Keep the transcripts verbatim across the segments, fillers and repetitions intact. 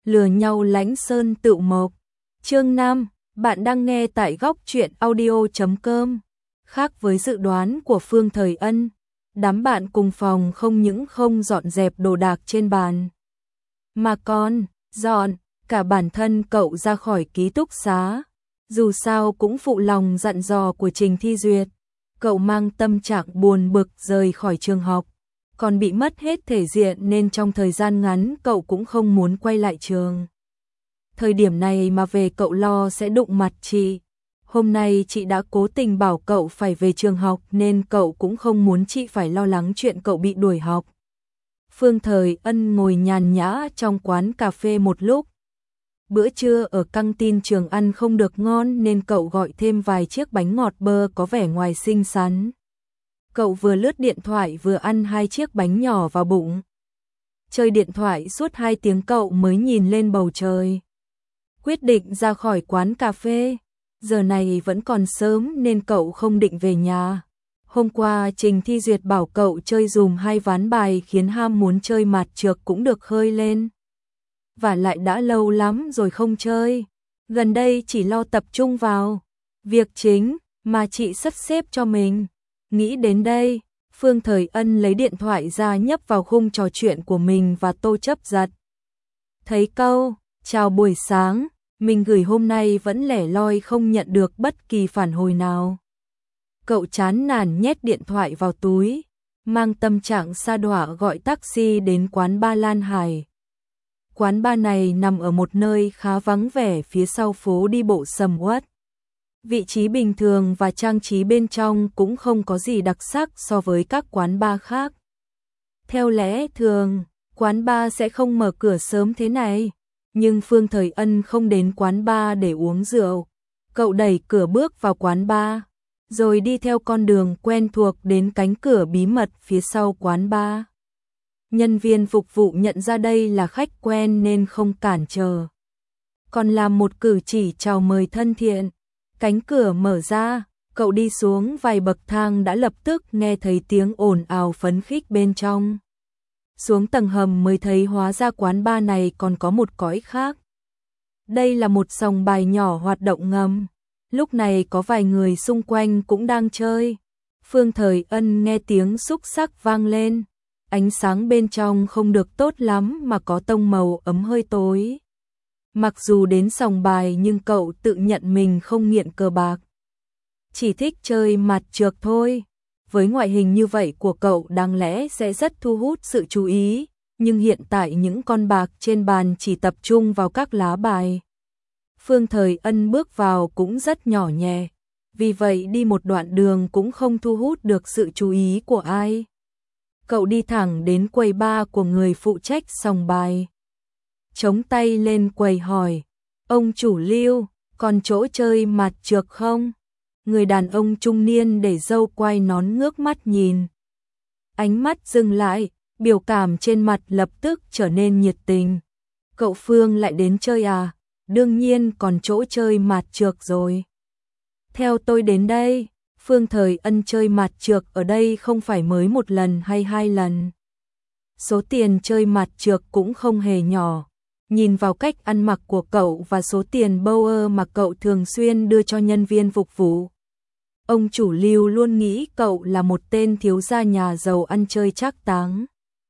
lừa nhau Lãnh Sơn Tựu Mộc. Chương năm, bạn đang nghe tại góc truyện audio chấm com. Khác với dự đoán của Phương Thời Ân, đám bạn cùng phòng không những không dọn dẹp đồ đạc trên bàn, mà còn dọn cả bản thân cậu ra khỏi ký túc xá. Dù sao cũng phụ lòng dặn dò của Trình Thi Duyệt, cậu mang tâm trạng buồn bực rời khỏi trường học, còn bị mất hết thể diện nên trong thời gian ngắn cậu cũng không muốn quay lại trường. Thời điểm này mà về cậu lo sẽ đụng mặt chị. Hôm nay chị đã cố tình bảo cậu phải về trường học nên cậu cũng không muốn chị phải lo lắng chuyện cậu bị đuổi học. Phương Thời Ân ngồi nhàn nhã trong quán cà phê một lúc. Bữa trưa ở căng tin trường ăn không được ngon nên cậu gọi thêm vài chiếc bánh ngọt bơ có vẻ ngoài xinh xắn. Cậu vừa lướt điện thoại vừa ăn hai chiếc bánh nhỏ vào bụng. Chơi điện thoại suốt hai tiếng cậu mới nhìn lên bầu trời. Quyết định ra khỏi quán cà phê. Giờ này vẫn còn sớm nên cậu không định về nhà. Hôm qua Trình Thi Duyệt bảo cậu chơi dùm hai ván bài khiến ham muốn chơi mạt trược cũng được khơi lên. Và lại đã lâu lắm rồi không chơi. Gần đây chỉ lo tập trung vào việc chính mà chị sắp xếp cho mình. Nghĩ đến đây, Phương Thời Ân lấy điện thoại ra nhấp vào khung trò chuyện của mình và Tô Chấp Giật. Thấy câu, chào buổi sáng, mình gửi hôm nay vẫn lẻ loi không nhận được bất kỳ phản hồi nào. Cậu chán nản nhét điện thoại vào túi, mang tâm trạng sa đọa gọi taxi đến quán Ba Lan Hải. Quán bar này nằm ở một nơi khá vắng vẻ phía sau phố đi bộ sầm uất. Vị trí bình thường và trang trí bên trong cũng không có gì đặc sắc so với các quán bar khác. Theo lẽ thường, quán bar sẽ không mở cửa sớm thế này, nhưng Phương Thời Ân không đến quán bar để uống rượu. Cậu đẩy cửa bước vào quán bar, rồi đi theo con đường quen thuộc đến cánh cửa bí mật phía sau quán bar. Nhân viên phục vụ nhận ra đây là khách quen nên không cản trở, còn làm một cử chỉ chào mời thân thiện. Cánh cửa mở ra, cậu đi xuống vài bậc thang đã lập tức nghe thấy tiếng ồn ào phấn khích bên trong. Xuống tầng hầm mới thấy hóa ra quán bar này còn có một cõi khác. Đây là một sòng bài nhỏ hoạt động ngầm. Lúc này có vài người xung quanh cũng đang chơi. Phương Thời Ân nghe tiếng xúc xắc vang lên. Ánh sáng bên trong không được tốt lắm mà có tông màu ấm hơi tối. Mặc dù đến sòng bài nhưng cậu tự nhận mình không nghiện cờ bạc, chỉ thích chơi mạt trược thôi. Với ngoại hình như vậy của cậu đáng lẽ sẽ rất thu hút sự chú ý, nhưng hiện tại những con bạc trên bàn chỉ tập trung vào các lá bài. Phương Thời Ân bước vào cũng rất nhỏ nhẹ, vì vậy đi một đoạn đường cũng không thu hút được sự chú ý của ai. Cậu đi thẳng đến quầy bar của người phụ trách sòng bài. Chống tay lên quầy hỏi, ông chủ Lưu, còn chỗ chơi mạt trược không? Người đàn ông trung niên để râu quai nón ngước mắt nhìn. Ánh mắt dừng lại, biểu cảm trên mặt lập tức trở nên nhiệt tình. Cậu Phương lại đến chơi à? Đương nhiên còn chỗ chơi mạt trược rồi. Theo tôi đến đây, Phương Thời Ân chơi mạt trược ở đây không phải mới một lần hay hai lần. Số tiền chơi mạt trược cũng không hề nhỏ. Nhìn vào cách ăn mặc của cậu và số tiền Bauer mà cậu thường xuyên đưa cho nhân viên phục vụ, ông chủ Lưu luôn nghĩ cậu là một tên thiếu gia nhà giàu ăn chơi trác táng.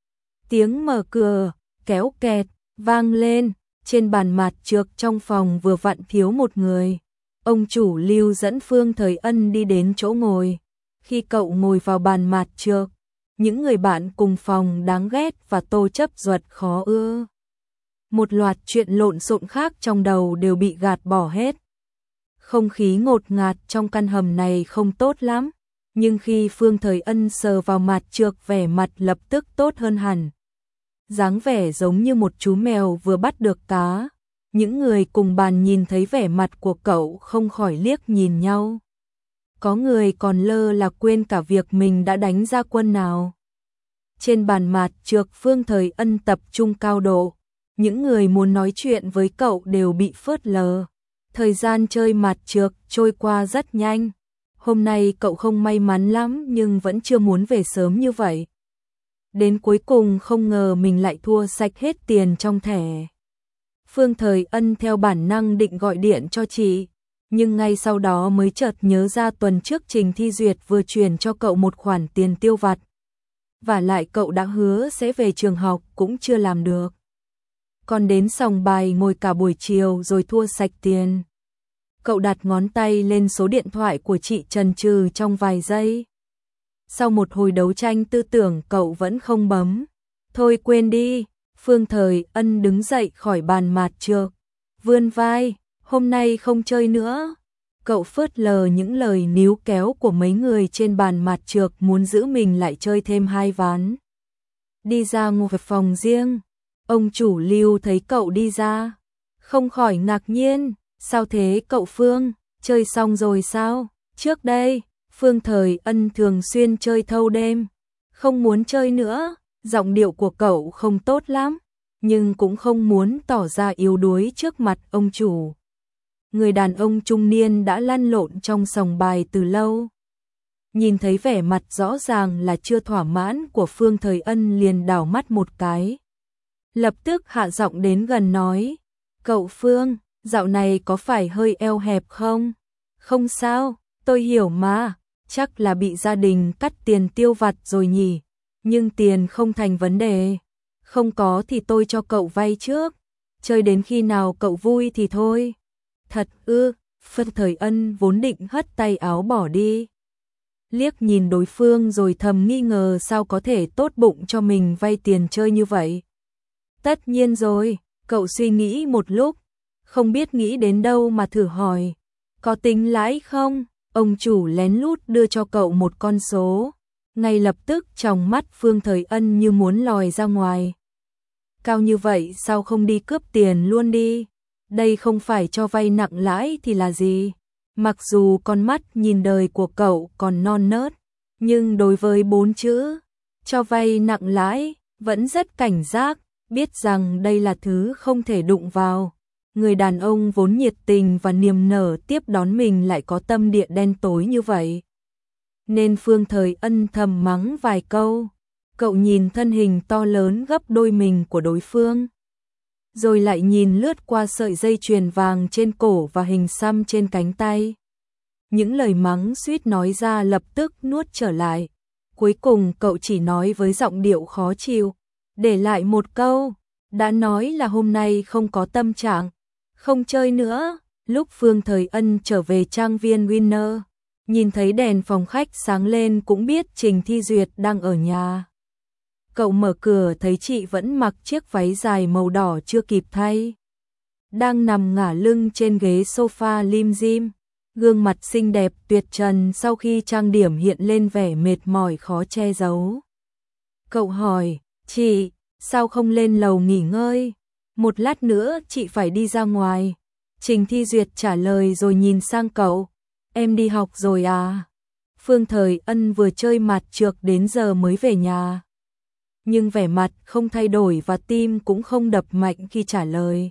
Tiếng mở cửa, kéo kẹt, vang lên. Trên bàn mạt trược trong phòng vừa vặn thiếu một người. Ông chủ Lưu dẫn Phương Thời Ân đi đến chỗ ngồi. Khi cậu ngồi vào bàn mạt trược, những người bạn cùng phòng đáng ghét và Tô Chấp Giật khó ưa. Một loạt chuyện lộn xộn khác trong đầu đều bị gạt bỏ hết. Không khí ngột ngạt trong căn hầm này không tốt lắm, nhưng khi Phương Thời Ân sờ vào mạt trược vẻ mặt lập tức tốt hơn hẳn. Dáng vẻ giống như một chú mèo vừa bắt được cá. Những người cùng bàn nhìn thấy vẻ mặt của cậu không khỏi liếc nhìn nhau. Có người còn lơ là quên cả việc mình đã đánh ra quân nào. Trên bàn mạt trược Phương Thời Ân tập trung cao độ. Những người muốn nói chuyện với cậu đều bị phớt lờ. Thời gian chơi mạt trược trôi qua rất nhanh. Hôm nay cậu không may mắn lắm nhưng vẫn chưa muốn về sớm như vậy. Đến cuối cùng không ngờ mình lại thua sạch hết tiền trong thẻ. Phương Thời Ân theo bản năng định gọi điện cho chị, nhưng ngay sau đó mới chợt nhớ ra tuần trước Trình Thi Duyệt vừa chuyển cho cậu một khoản tiền tiêu vặt. Và lại cậu đã hứa sẽ về trường học cũng chưa làm được. Còn đến sòng bài ngồi cả buổi chiều rồi thua sạch tiền. Cậu đặt ngón tay lên số điện thoại của chị chần chừ trong vài giây. Sau một hồi đấu tranh tư tưởng cậu vẫn không bấm. Thôi quên đi, Phương Thời Ân đứng dậy khỏi bàn mạt trược, vươn vai, hôm nay không chơi nữa. Cậu phớt lờ những lời níu kéo của mấy người trên bàn mạt trược muốn giữ mình lại chơi thêm hai ván. Đi ra ngồi về phòng riêng, ông chủ Lưu thấy cậu đi ra, không khỏi ngạc nhiên, sao thế cậu Phương, chơi xong rồi sao? Trước đây, Phương Thời Ân thường xuyên chơi thâu đêm, không muốn chơi nữa, giọng điệu của cậu không tốt lắm, nhưng cũng không muốn tỏ ra yếu đuối trước mặt ông chủ. Người đàn ông trung niên đã lăn lộn trong sòng bài từ lâu. Nhìn thấy vẻ mặt rõ ràng là chưa thỏa mãn của Phương Thời Ân liền đảo mắt một cái. Lập tức hạ giọng đến gần nói, cậu Phương, dạo này có phải hơi eo hẹp không? Không sao, tôi hiểu mà, chắc là bị gia đình cắt tiền tiêu vặt rồi nhỉ, nhưng tiền không thành vấn đề. Không có thì tôi cho cậu vay trước, chơi đến khi nào cậu vui thì thôi. Thật ư? Phương Thời Ân vốn định hất tay áo bỏ đi. Liếc nhìn đối phương rồi thầm nghi ngờ sao có thể tốt bụng cho mình vay tiền chơi như vậy. Tất nhiên rồi, cậu suy nghĩ một lúc, không biết nghĩ đến đâu mà thử hỏi, có tính lãi không? Ông chủ lén lút đưa cho cậu một con số, ngay lập tức trong mắt Phương Thời Ân như muốn lòi ra ngoài. Cao như vậy sao không đi cướp tiền luôn đi? Đây không phải cho vay nặng lãi thì là gì? Mặc dù con mắt nhìn đời của cậu còn non nớt, nhưng đối với bốn chữ cho vay nặng lãi vẫn rất cảnh giác, biết rằng đây là thứ không thể đụng vào. Người đàn ông vốn nhiệt tình và niềm nở tiếp đón mình lại có tâm địa đen tối như vậy. Nên Phương Thời Ân thầm mắng vài câu. Cậu nhìn thân hình to lớn gấp đôi mình của đối phương, rồi lại nhìn lướt qua sợi dây chuyền vàng trên cổ và hình xăm trên cánh tay. Những lời mắng suýt nói ra lập tức nuốt trở lại. Cuối cùng cậu chỉ nói với giọng điệu khó chịu, để lại một câu, đã nói là hôm nay không có tâm trạng, không chơi nữa. Lúc Phương Thời Ân trở về trang viên Winner, nhìn thấy đèn phòng khách sáng lên cũng biết Trình Thi Duyệt đang ở nhà. Cậu mở cửa thấy chị vẫn mặc chiếc váy dài màu đỏ chưa kịp thay, đang nằm ngả lưng trên ghế sofa lim dim, gương mặt xinh đẹp tuyệt trần sau khi trang điểm hiện lên vẻ mệt mỏi khó che giấu. Cậu hỏi, chị, sao không lên lầu nghỉ ngơi? Một lát nữa chị phải đi ra ngoài. Trình Thi Duyệt trả lời rồi nhìn sang cậu, em đi học rồi à? Phương Thời Ân vừa chơi mặt trược đến giờ mới về nhà, nhưng vẻ mặt không thay đổi và tim cũng không đập mạnh khi trả lời.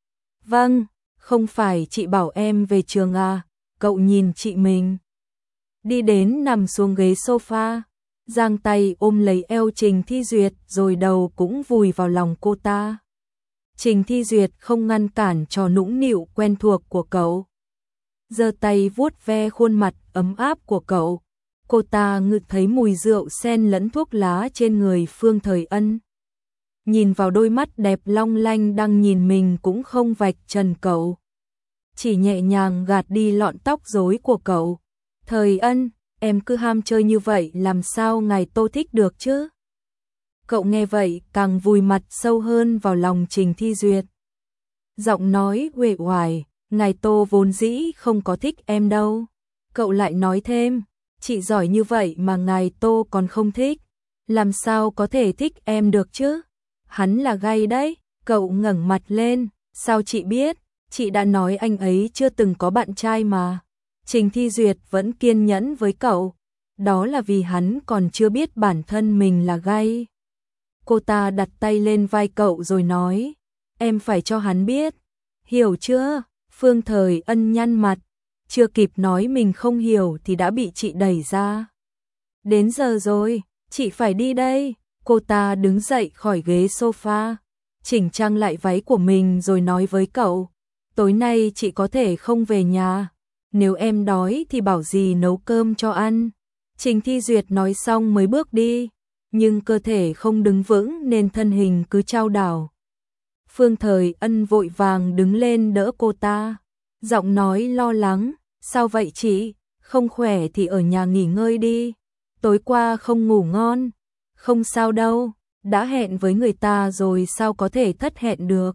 Vâng, không phải chị bảo em về trường à? Cậu nhìn chị mình, đi đến nằm xuống ghế sofa, giang tay ôm lấy eo Trình Thi Duyệt rồi đầu cũng vùi vào lòng cô ta. Trình Thi Duyệt không ngăn cản trò nũng nịu quen thuộc của cậu, giơ tay vuốt ve khuôn mặt ấm áp của cậu. Cô ta ngửi thấy mùi rượu sen lẫn thuốc lá trên người Phương Thời Ân. Nhìn vào đôi mắt đẹp long lanh đang nhìn mình cũng không vạch trần cậu, chỉ nhẹ nhàng gạt đi lọn tóc rối của cậu. Thời Ân, em cứ ham chơi như vậy làm sao ngài Tô thích được chứ? Cậu nghe vậy càng vùi mặt sâu hơn vào lòng Trình Thi Duyệt. Giọng nói uể oải, ngài Tô vốn dĩ không có thích em đâu. Cậu lại nói thêm, chị giỏi như vậy mà ngài Tô còn không thích, làm sao có thể thích em được chứ? Hắn là gay đấy. Cậu ngẩng mặt lên, sao chị biết? Chị đã nói anh ấy chưa từng có bạn trai mà. Trình Thi Duyệt vẫn kiên nhẫn với cậu, đó là vì hắn còn chưa biết bản thân mình là gay. Cô ta đặt tay lên vai cậu rồi nói, em phải cho hắn biết, hiểu chưa? Phương Thời Ân nhăn mặt, chưa kịp nói mình không hiểu thì đã bị chị đẩy ra. Đến giờ rồi, chị phải đi đây. Cô ta đứng dậy khỏi ghế sofa, chỉnh trang lại váy của mình rồi nói với cậu, tối nay chị có thể không về nhà, nếu em đói thì bảo dì nấu cơm cho ăn. Trình Thi Duyệt nói xong mới bước đi, nhưng cơ thể không đứng vững nên thân hình cứ chao đảo. Phương Thời Ân vội vàng đứng lên đỡ cô ta, giọng nói lo lắng, sao vậy chị, không khỏe thì ở nhà nghỉ ngơi đi, tối qua không ngủ ngon. Không sao đâu, đã hẹn với người ta rồi sao có thể thất hẹn được.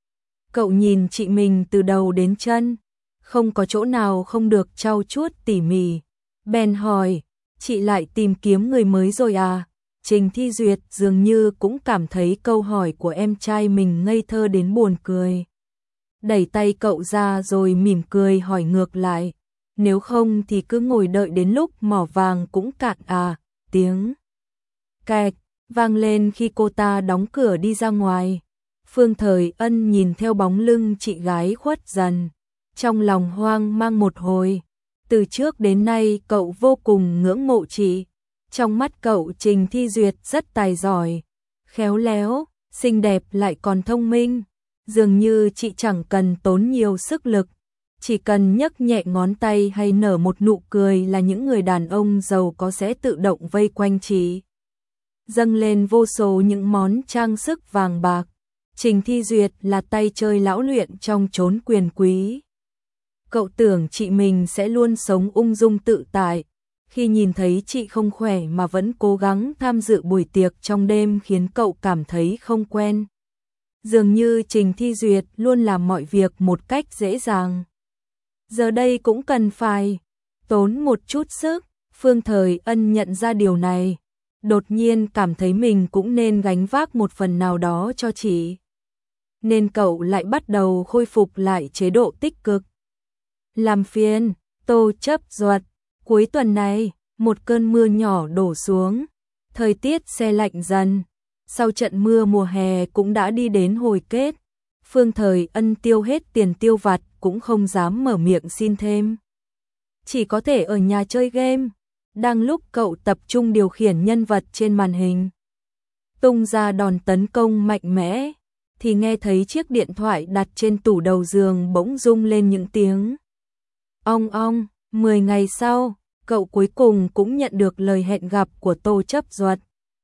Cậu nhìn chị mình từ đầu đến chân, không có chỗ nào không được trau chuốt tỉ mỉ. Bèn hỏi, chị lại tìm kiếm người mới rồi à? Trình Thi Duyệt dường như cũng cảm thấy câu hỏi của em trai mình ngây thơ đến buồn cười. Đẩy tay cậu ra rồi mỉm cười hỏi ngược lại, nếu không thì cứ ngồi đợi đến lúc mỏ vàng cũng cạn à? Tiếng kẹt vang lên khi cô ta đóng cửa đi ra ngoài. Phương Thời Ân nhìn theo bóng lưng chị gái khuất dần, trong lòng hoang mang một hồi. Từ trước đến nay cậu vô cùng ngưỡng mộ chị. Trong mắt cậu Trình Thi Duyệt rất tài giỏi, khéo léo, xinh đẹp lại còn thông minh. Dường như chị chẳng cần tốn nhiều sức lực, chỉ cần nhấc nhẹ ngón tay hay nở một nụ cười là những người đàn ông giàu có sẽ tự động vây quanh chị. Dâng lên vô số những món trang sức vàng bạc. Trình Thi Duyệt là tay chơi lão luyện trong chốn quyền quý. Cậu tưởng chị mình sẽ luôn sống ung dung tự tại, khi nhìn thấy chị không khỏe mà vẫn cố gắng tham dự buổi tiệc trong đêm khiến cậu cảm thấy không quen. Dường như Trình Thi Duyệt luôn làm mọi việc một cách dễ dàng. Giờ đây cũng cần phải tốn một chút sức. Phương Thời Ân nhận ra điều này, đột nhiên cảm thấy mình cũng nên gánh vác một phần nào đó cho chị. Nên cậu lại bắt đầu khôi phục lại chế độ tích cực. Làm phiền, Tô Chấp Duật. Cuối tuần này, một cơn mưa nhỏ đổ xuống, thời tiết se lạnh dần. Sau trận mưa mùa hè cũng đã đi đến hồi kết. Phương Thời Ân tiêu hết tiền tiêu vặt cũng không dám mở miệng xin thêm. Chỉ có thể ở nhà chơi game. Đang lúc cậu tập trung điều khiển nhân vật trên màn hình, tung ra đòn tấn công mạnh mẽ, thì nghe thấy chiếc điện thoại đặt trên tủ đầu giường bỗng rung lên những tiếng ong ong. Mười ngày sau, cậu cuối cùng cũng nhận được lời hẹn gặp của Tô Chấp Duật.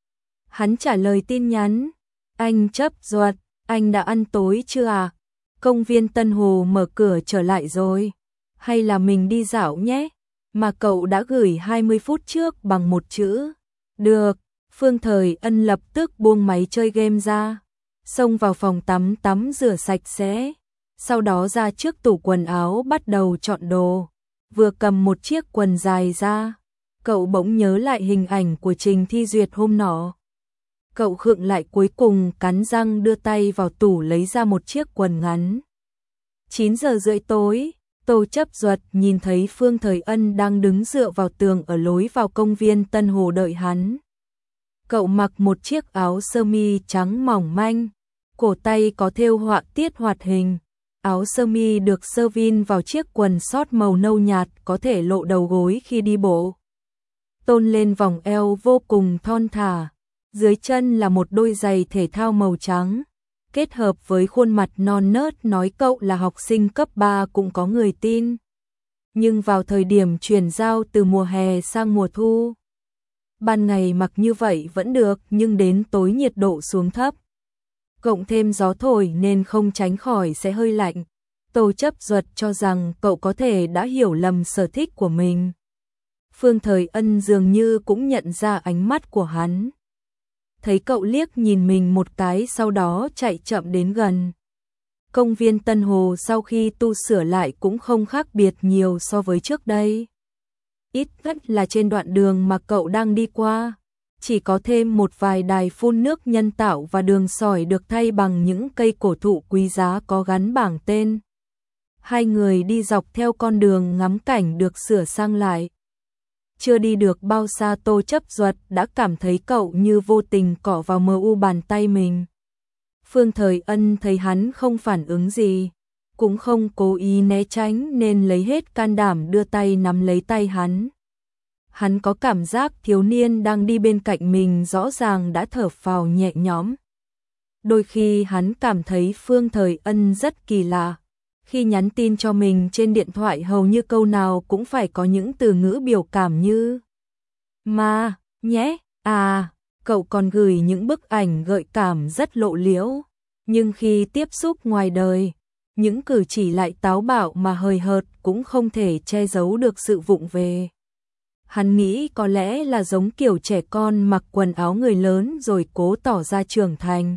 Hắn trả lời tin nhắn, anh Chấp Duật, anh đã ăn tối chưa à? Công viên Tân Hồ mở cửa trở lại rồi, hay là mình đi dạo nhé? Mà cậu đã gửi hai mươi phút trước bằng một chữ. Được. Phương Thời Ân lập tức buông máy chơi game ra, xông vào phòng tắm tắm rửa sạch sẽ, sau đó ra trước tủ quần áo bắt đầu chọn đồ. Vừa cầm một chiếc quần dài ra, cậu bỗng nhớ lại hình ảnh của Trình Thi Duyệt hôm nọ. Cậu khựng lại, cuối cùng cắn răng đưa tay vào tủ lấy ra một chiếc quần ngắn. chín giờ rưỡi tối, Tô Chấp Duật nhìn thấy Phương Thời Ân đang đứng dựa vào tường ở lối vào công viên Tân Hồ đợi hắn. Cậu mặc một chiếc áo sơ mi trắng mỏng manh, cổ tay có thêu họa tiết hoạt hình. Áo sơ mi được sơ vin vào chiếc quần sót màu nâu nhạt, có thể lộ đầu gối khi đi bộ. Tôn lên vòng eo vô cùng thon thả. Dưới chân là một đôi giày thể thao màu trắng. Kết hợp với khuôn mặt non nớt nói cậu là học sinh cấp ba cũng có người tin. Nhưng vào thời điểm chuyển giao từ mùa hè sang mùa thu, ban ngày mặc như vậy vẫn được, nhưng đến tối nhiệt độ xuống thấp, cộng thêm gió thổi nên không tránh khỏi sẽ hơi lạnh. Tô Chấp Duật cho rằng cậu có thể đã hiểu lầm sở thích của mình. Phương Thời Ân dường như cũng nhận ra ánh mắt của hắn. Thấy cậu liếc nhìn mình một cái, sau đó chạy chậm đến gần. Công viên Tân Hồ sau khi tu sửa lại cũng không khác biệt nhiều so với trước đây. Ít nhất là trên đoạn đường mà cậu đang đi qua, chỉ có thêm một vài đài phun nước nhân tạo và đường sỏi được thay bằng những cây cổ thụ quý giá có gắn bảng tên. Hai người đi dọc theo con đường ngắm cảnh được sửa sang lại. Chưa đi được bao xa, Tô Chấp Duật đã cảm thấy cậu như vô tình cọ vào mờ u bàn tay mình. Phương Thời Ân thấy hắn không phản ứng gì, cũng không cố ý né tránh nên lấy hết can đảm đưa tay nắm lấy tay hắn. Hắn có cảm giác thiếu niên đang đi bên cạnh mình rõ ràng đã thở phào nhẹ nhõm. Đôi khi hắn cảm thấy Phương Thời Ân rất kỳ lạ. Khi nhắn tin cho mình trên điện thoại hầu như câu nào cũng phải có những từ ngữ biểu cảm như mà, nhé, à, cậu còn gửi những bức ảnh gợi cảm rất lộ liễu. Nhưng khi tiếp xúc ngoài đời, những cử chỉ lại táo bạo mà hời hợt cũng không thể che giấu được sự vụng về. Hắn nghĩ có lẽ là giống kiểu trẻ con mặc quần áo người lớn rồi cố tỏ ra trưởng thành.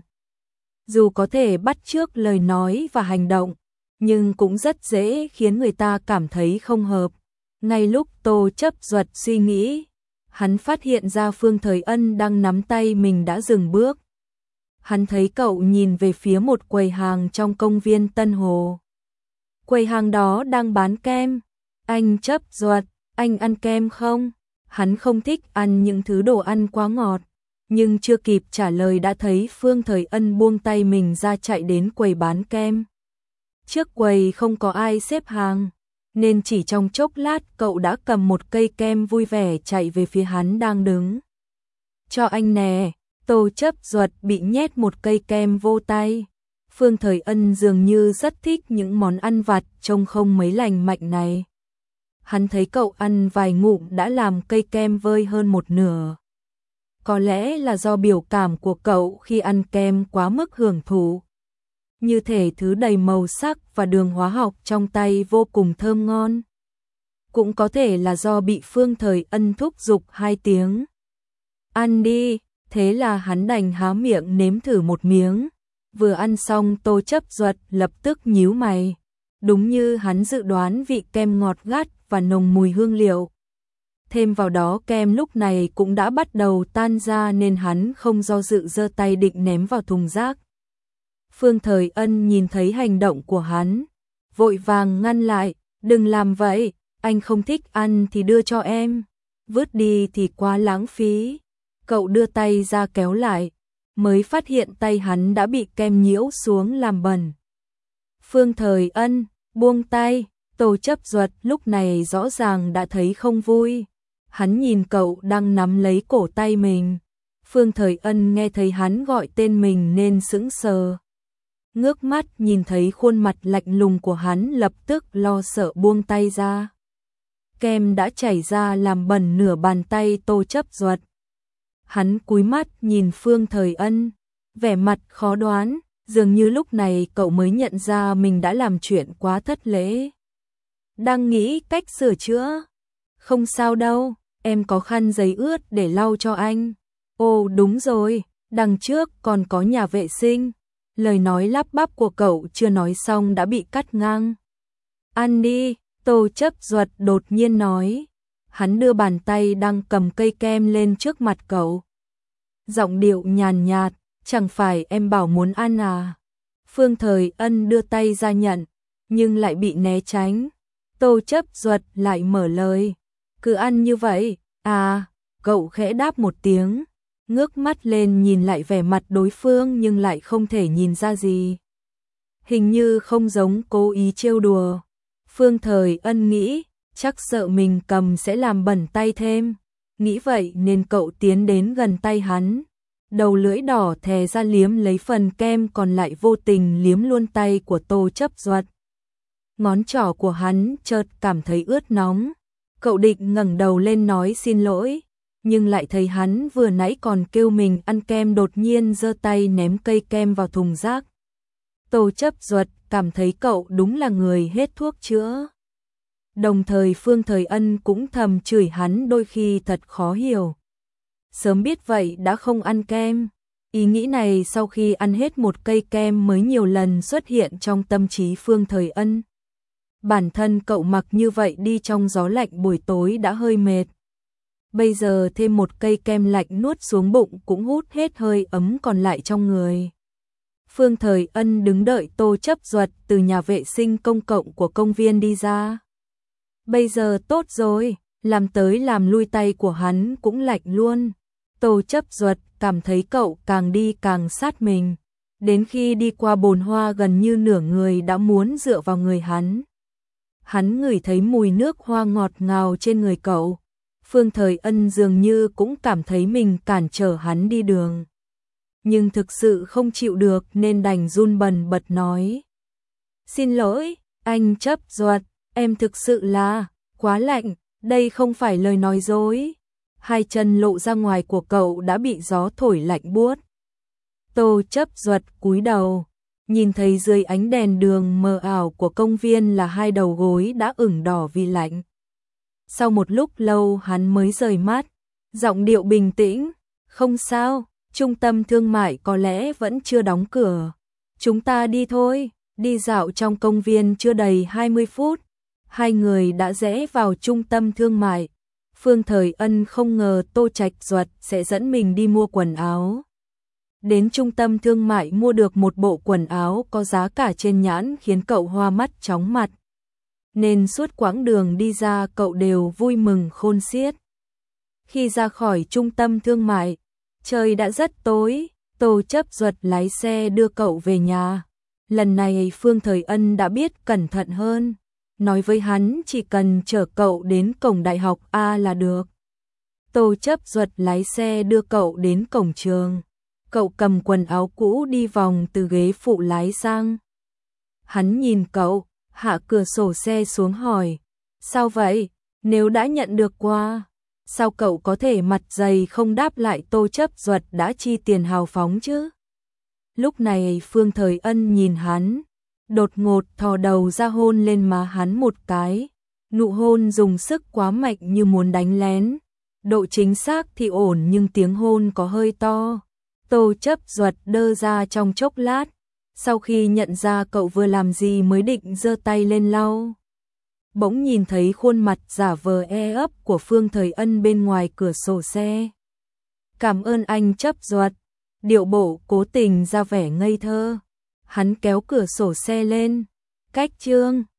Dù có thể bắt chước lời nói và hành động, nhưng cũng rất dễ khiến người ta cảm thấy không hợp. Ngay lúc Tô Chấp Duật suy nghĩ, hắn phát hiện ra Phương Thời Ân đang nắm tay mình đã dừng bước. Hắn thấy cậu nhìn về phía một quầy hàng trong công viên Tân Hồ. Quầy hàng đó đang bán kem. Anh Chấp Duật, anh ăn kem không? Hắn không thích ăn những thứ đồ ăn quá ngọt. Nhưng chưa kịp trả lời đã thấy Phương Thời Ân buông tay mình ra chạy đến quầy bán kem. Trước quầy không có ai xếp hàng, nên chỉ trong chốc lát cậu đã cầm một cây kem vui vẻ chạy về phía hắn đang đứng. Cho anh nè. Tô Chấp Duật bị nhét một cây kem vô tay. Phương Thời Ân dường như rất thích những món ăn vặt trông không mấy lành mạnh này. Hắn thấy cậu ăn vài ngụm đã làm cây kem vơi hơn một nửa. Có lẽ là do biểu cảm của cậu khi ăn kem quá mức hưởng thụ. Như thể thứ đầy màu sắc và đường hóa học trong tay vô cùng thơm ngon. Cũng có thể là do bị Phương Thời Ân thúc giục hai tiếng. Ăn đi. Thế là hắn đành há miệng nếm thử một miếng. Vừa ăn xong Tô Chấp Duật lập tức nhíu mày. Đúng như hắn dự đoán, vị kem ngọt gắt và nồng mùi hương liệu. Thêm vào đó kem lúc này cũng đã bắt đầu tan ra nên hắn không do dự giơ tay định ném vào thùng rác. Phương Thời Ân nhìn thấy hành động của hắn, vội vàng ngăn lại. Đừng làm vậy, anh không thích ăn thì đưa cho em. Vứt đi thì quá lãng phí. Cậu đưa tay ra kéo lại, mới phát hiện tay hắn đã bị kem nhiễu xuống làm bẩn. Phương Thời Ân, buông tay. Tô Chấp Duật lúc này rõ ràng đã thấy không vui. Hắn nhìn cậu đang nắm lấy cổ tay mình. Phương Thời Ân nghe thấy hắn gọi tên mình nên sững sờ. Ngước mắt nhìn thấy khuôn mặt lạnh lùng của hắn, lập tức lo sợ buông tay ra. Kem đã chảy ra làm bẩn nửa bàn tay Tô Chấp Duật. Hắn cúi mắt nhìn Phương Thời Ân, vẻ mặt khó đoán, dường như lúc này cậu mới nhận ra mình đã làm chuyện quá thất lễ. Đang nghĩ cách sửa chữa. Không sao đâu, em có khăn giấy ướt để lau cho anh. Ồ đúng rồi, đằng trước còn có nhà vệ sinh. Lời nói lắp bắp của cậu chưa nói xong đã bị cắt ngang. Ăn đi, Tô Chấp Duật đột nhiên nói. Hắn đưa bàn tay đang cầm cây kem lên trước mặt cậu. Giọng điệu nhàn nhạt, chẳng phải em bảo muốn ăn à? Phương Thời Ân đưa tay ra nhận, nhưng lại bị né tránh. Tô Chấp Duật lại mở lời. Cứ ăn như vậy, à, cậu khẽ đáp một tiếng. Ngước mắt lên nhìn lại vẻ mặt đối phương nhưng lại không thể nhìn ra gì. Hình như không giống cố ý trêu đùa. Phương Thời Ân nghĩ, chắc sợ mình cầm sẽ làm bẩn tay thêm. Nghĩ vậy nên cậu tiến đến gần tay hắn. Đầu lưỡi đỏ thè ra liếm lấy phần kem còn lại, vô tình liếm luôn tay của Tô Chấp Duật. Ngón trỏ của hắn chợt cảm thấy ướt nóng. Cậu định ngẩng đầu lên nói xin lỗi, nhưng lại thấy hắn vừa nãy còn kêu mình ăn kem đột nhiên giơ tay ném cây kem vào thùng rác. Tô Chấp Duật cảm thấy cậu đúng là người hết thuốc chữa. Đồng thời Phương Thời Ân cũng thầm chửi hắn đôi khi thật khó hiểu. Sớm biết vậy đã không ăn kem. Ý nghĩ này sau khi ăn hết một cây kem mới nhiều lần xuất hiện trong tâm trí Phương Thời Ân. Bản thân cậu mặc như vậy đi trong gió lạnh buổi tối đã hơi mệt. Bây giờ thêm một cây kem lạnh nuốt xuống bụng cũng hút hết hơi ấm còn lại trong người. Phương Thời Ân đứng đợi Tô Chấp Duật từ nhà vệ sinh công cộng của công viên đi ra. Bây giờ tốt rồi, làm tới làm lui tay của hắn cũng lạnh luôn. Tô Chấp Duật cảm thấy cậu càng đi càng sát mình. Đến khi đi qua bồn hoa gần như nửa người đã muốn dựa vào người hắn. Hắn ngửi thấy mùi nước hoa ngọt ngào trên người cậu. Phương Thời Ân dường như cũng cảm thấy mình cản trở hắn đi đường. nhưng thực sự không chịu được nên đành run bần bật nói. Xin lỗi, anh Chấp Duật, em thực sự là quá lạnh, đây không phải lời nói dối. Hai chân lộ ra ngoài của cậu đã bị gió thổi lạnh buốt. Tô Chấp Duật cúi đầu, nhìn thấy dưới ánh đèn đường mờ ảo của công viên là hai đầu gối đã ửng đỏ vì lạnh. Sau một lúc lâu hắn mới rời mắt, giọng điệu bình tĩnh, không sao, trung tâm thương mại có lẽ vẫn chưa đóng cửa. Chúng ta đi thôi, đi dạo trong công viên chưa đầy hai mươi phút. Hai người đã rẽ vào trung tâm thương mại. Phương Thời Ân không ngờ Tô Trạch Duật sẽ dẫn mình đi mua quần áo. Đến trung tâm thương mại mua được một bộ quần áo có giá cả trên nhãn khiến cậu hoa mắt chóng mặt. Nên suốt quãng đường đi ra cậu đều vui mừng khôn xiết. Khi ra khỏi trung tâm thương mại, trời đã rất tối, Tô Chấp Duật lái xe đưa cậu về nhà. Lần này Phương Thời Ân đã biết cẩn thận hơn, nói với hắn chỉ cần chở cậu đến cổng đại học A là được. Tô Chấp Duật lái xe đưa cậu đến cổng trường. Cậu cầm quần áo cũ đi vòng từ ghế phụ lái sang. Hắn nhìn cậu, hạ cửa sổ xe xuống hỏi, sao vậy, nếu đã nhận được quà, sao cậu có thể mặt dày không đáp lại? Tô Chấp Duật đã chi tiền hào phóng chứ. Lúc này Phương Thời Ân nhìn hắn, đột ngột thò đầu ra hôn lên má hắn một cái, nụ hôn dùng sức quá mạnh như muốn đánh lén. Độ chính xác thì ổn nhưng tiếng hôn có hơi to. Tô Chấp Duật đơ ra trong chốc lát, sau khi nhận ra cậu vừa làm gì mới định giơ tay lên lau. Bỗng nhìn thấy khuôn mặt giả vờ e ấp của Phương Thời Ân bên ngoài cửa sổ xe. Cảm ơn anh Chấp Duật, điệu bộ cố tình ra vẻ ngây thơ. Hắn kéo cửa sổ xe lên, cách chương.